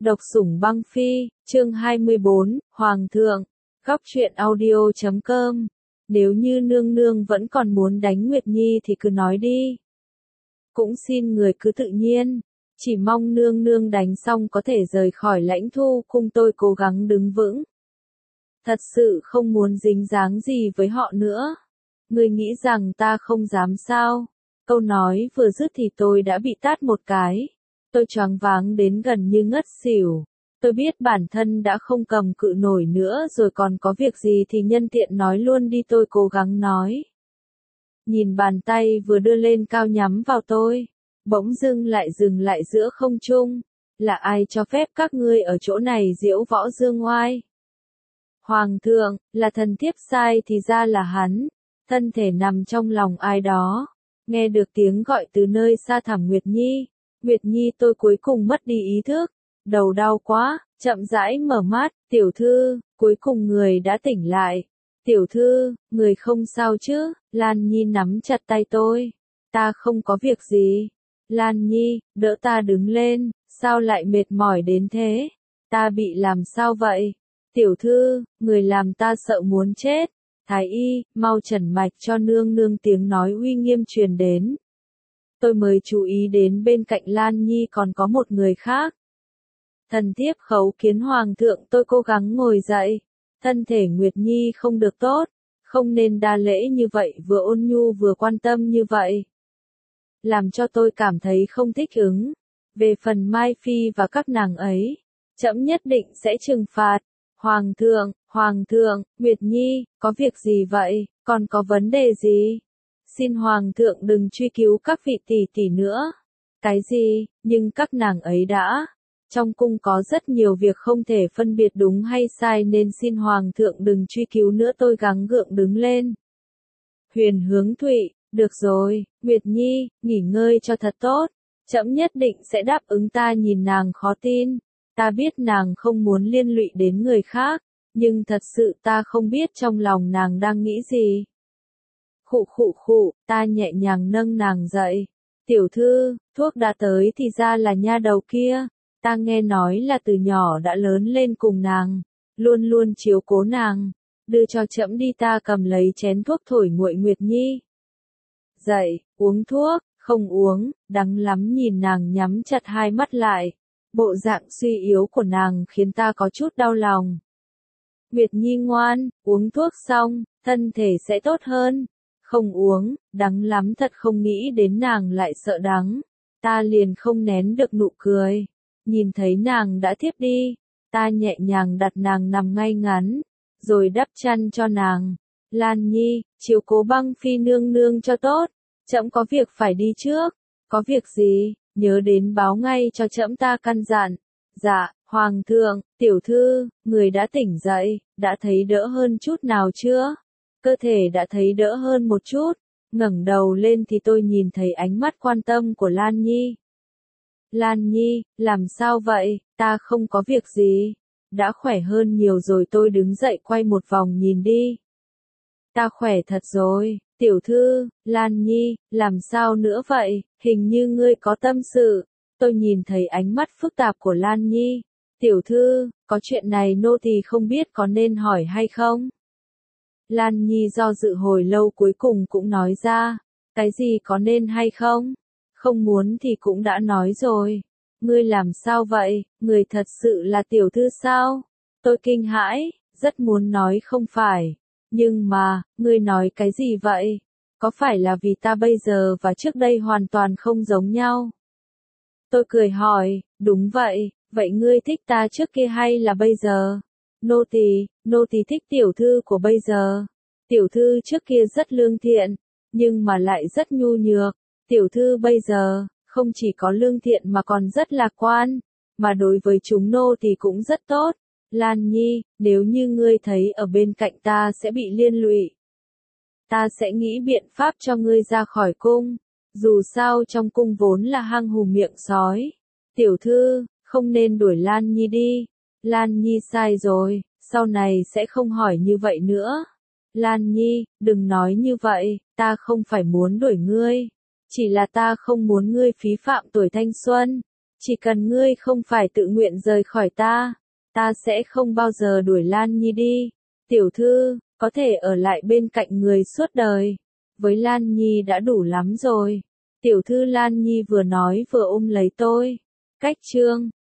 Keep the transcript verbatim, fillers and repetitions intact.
Độc sủng băng phi, chương hai mươi bốn, Hoàng thượng, góc truyện audio chấm com. Nếu như nương nương vẫn còn muốn đánh Nguyệt Nhi thì cứ nói đi. Cũng xin người cứ tự nhiên, chỉ mong nương nương đánh xong có thể rời khỏi lãnh thu cung, tôi cố gắng đứng vững. Thật sự không muốn dính dáng gì với họ nữa. Người nghĩ rằng ta không dám sao? Câu nói vừa dứt thì tôi đã bị tát một cái. Tôi choáng váng đến gần như ngất xỉu. Tôi biết bản thân đã không cầm cự nổi nữa rồi, còn có việc gì thì nhân tiện nói luôn đi, tôi cố gắng nói. Nhìn bàn tay vừa đưa lên cao nhắm vào tôi, bỗng dưng lại dừng lại giữa không trung. Là ai cho phép các ngươi ở chỗ này diễu võ dương oai? Hoàng thượng, là thần thiếp sai thì ra là hắn. Thân thể nằm trong lòng ai đó. Nghe được tiếng gọi từ nơi xa thẳm Nguyệt Nhi. Nguyệt Nhi, tôi cuối cùng mất đi ý thức. Đầu đau quá, chậm rãi mở mắt. Tiểu thư, cuối cùng người đã tỉnh lại. Tiểu thư, người không sao chứ? Lan Nhi nắm chặt tay tôi. Ta không có việc gì. Lan Nhi, đỡ ta đứng lên. Sao lại mệt mỏi đến thế? Ta bị làm sao vậy? Tiểu thư, người làm ta sợ muốn chết. Thái y, mau trần mạch cho nương nương, tiếng nói uy nghiêm truyền đến. Tôi mới chú ý đến bên cạnh Lan Nhi còn có một người khác. Thần thiếp khấu kiến hoàng thượng. Tôi cố gắng ngồi dậy. Thân thể Nguyệt Nhi không được tốt, không nên đa lễ như vậy, vừa ôn nhu vừa quan tâm như vậy. Làm cho tôi cảm thấy không thích ứng. Về phần Mai Phi và các nàng ấy, trẫm nhất định sẽ trừng phạt. Hoàng thượng, Hoàng thượng, Nguyệt Nhi, có việc gì vậy, còn có vấn đề gì? Xin Hoàng thượng đừng truy cứu các vị tỷ tỷ nữa. Cái gì, nhưng các nàng ấy đã. Trong cung có rất nhiều việc không thể phân biệt đúng hay sai nên xin Hoàng thượng đừng truy cứu nữa, tôi gắng gượng đứng lên. Huyền Hướng Thụy, được rồi, Nguyệt Nhi, nghỉ ngơi cho thật tốt. Trẫm nhất định sẽ đáp ứng. Ta nhìn nàng khó tin. Ta biết nàng không muốn liên lụy đến người khác, nhưng thật sự ta không biết trong lòng nàng đang nghĩ gì. Khụ khụ khụ, ta nhẹ nhàng nâng nàng dậy. Tiểu thư, thuốc đã tới thì ra là nha đầu kia. Ta nghe nói là từ nhỏ đã lớn lên cùng nàng, luôn luôn chiếu cố nàng. Đưa cho trẫm đi. Ta cầm lấy chén thuốc thổi nguội Nguyệt Nhi. Dậy, uống thuốc, không uống, đắng lắm. Nhìn nàng nhắm chặt hai mắt lại. Bộ dạng suy yếu của nàng khiến ta có chút đau lòng. Nguyệt Nhi ngoan, uống thuốc xong, thân thể sẽ tốt hơn. Không uống, đắng lắm thật, không nghĩ đến nàng lại sợ đắng. Ta liền không nén được nụ cười. Nhìn thấy nàng đã thiếp đi, ta nhẹ nhàng đặt nàng nằm ngay ngắn, rồi đắp chăn cho nàng. Lan Nhi, chiếu cố băng phi nương nương cho tốt. Trẫm có việc phải đi trước. Có việc gì? Nhớ đến báo ngay cho trẫm, ta căn dặn. Dạ, Hoàng thượng, tiểu thư, người đã tỉnh dậy, đã thấy đỡ hơn chút nào chưa? Cơ thể đã thấy đỡ hơn một chút. Ngẩng đầu lên thì tôi nhìn thấy ánh mắt quan tâm của Lan Nhi. Lan Nhi, làm sao vậy? Ta không có việc gì. Đã khỏe hơn nhiều rồi. Tôi đứng dậy quay một vòng nhìn đi. Ta khỏe thật rồi. Tiểu thư, Lan Nhi, làm sao nữa vậy? Hình như ngươi có tâm sự. Tôi nhìn thấy ánh mắt phức tạp của Lan Nhi. Tiểu thư, có chuyện này nô tỳ không biết có nên hỏi hay không? Lan Nhi do dự hồi lâu cuối cùng cũng nói ra. Cái gì có nên hay không? Không muốn thì cũng đã nói rồi. Ngươi làm sao vậy? Người thật sự là tiểu thư sao? Tôi kinh hãi, rất muốn nói không phải. Nhưng mà, ngươi nói cái gì vậy? Có phải là vì ta bây giờ và trước đây hoàn toàn không giống nhau? Tôi cười hỏi, đúng vậy, vậy ngươi thích ta trước kia hay là bây giờ? Nô tỳ, nô tỳ thích tiểu thư của bây giờ. Tiểu thư trước kia rất lương thiện, nhưng mà lại rất nhu nhược. Tiểu thư bây giờ, không chỉ có lương thiện mà còn rất lạc quan, mà đối với chúng nô thì cũng rất tốt. Lan Nhi, nếu như ngươi thấy ở bên cạnh ta sẽ bị liên lụy, ta sẽ nghĩ biện pháp cho ngươi ra khỏi cung. Dù sao trong cung vốn là hang hùm miệng sói. Tiểu thư, không nên đuổi Lan Nhi đi. Lan Nhi sai rồi, sau này sẽ không hỏi như vậy nữa. Lan Nhi, đừng nói như vậy, ta không phải muốn đuổi ngươi. Chỉ là ta không muốn ngươi phí phạm tuổi thanh xuân. Chỉ cần ngươi không phải tự nguyện rời khỏi ta, ta sẽ không bao giờ đuổi Lan Nhi đi. Tiểu thư, có thể ở lại bên cạnh người suốt đời. Với Lan Nhi đã đủ lắm rồi. Tiểu thư Lan Nhi vừa nói vừa ôm lấy tôi. Cách chương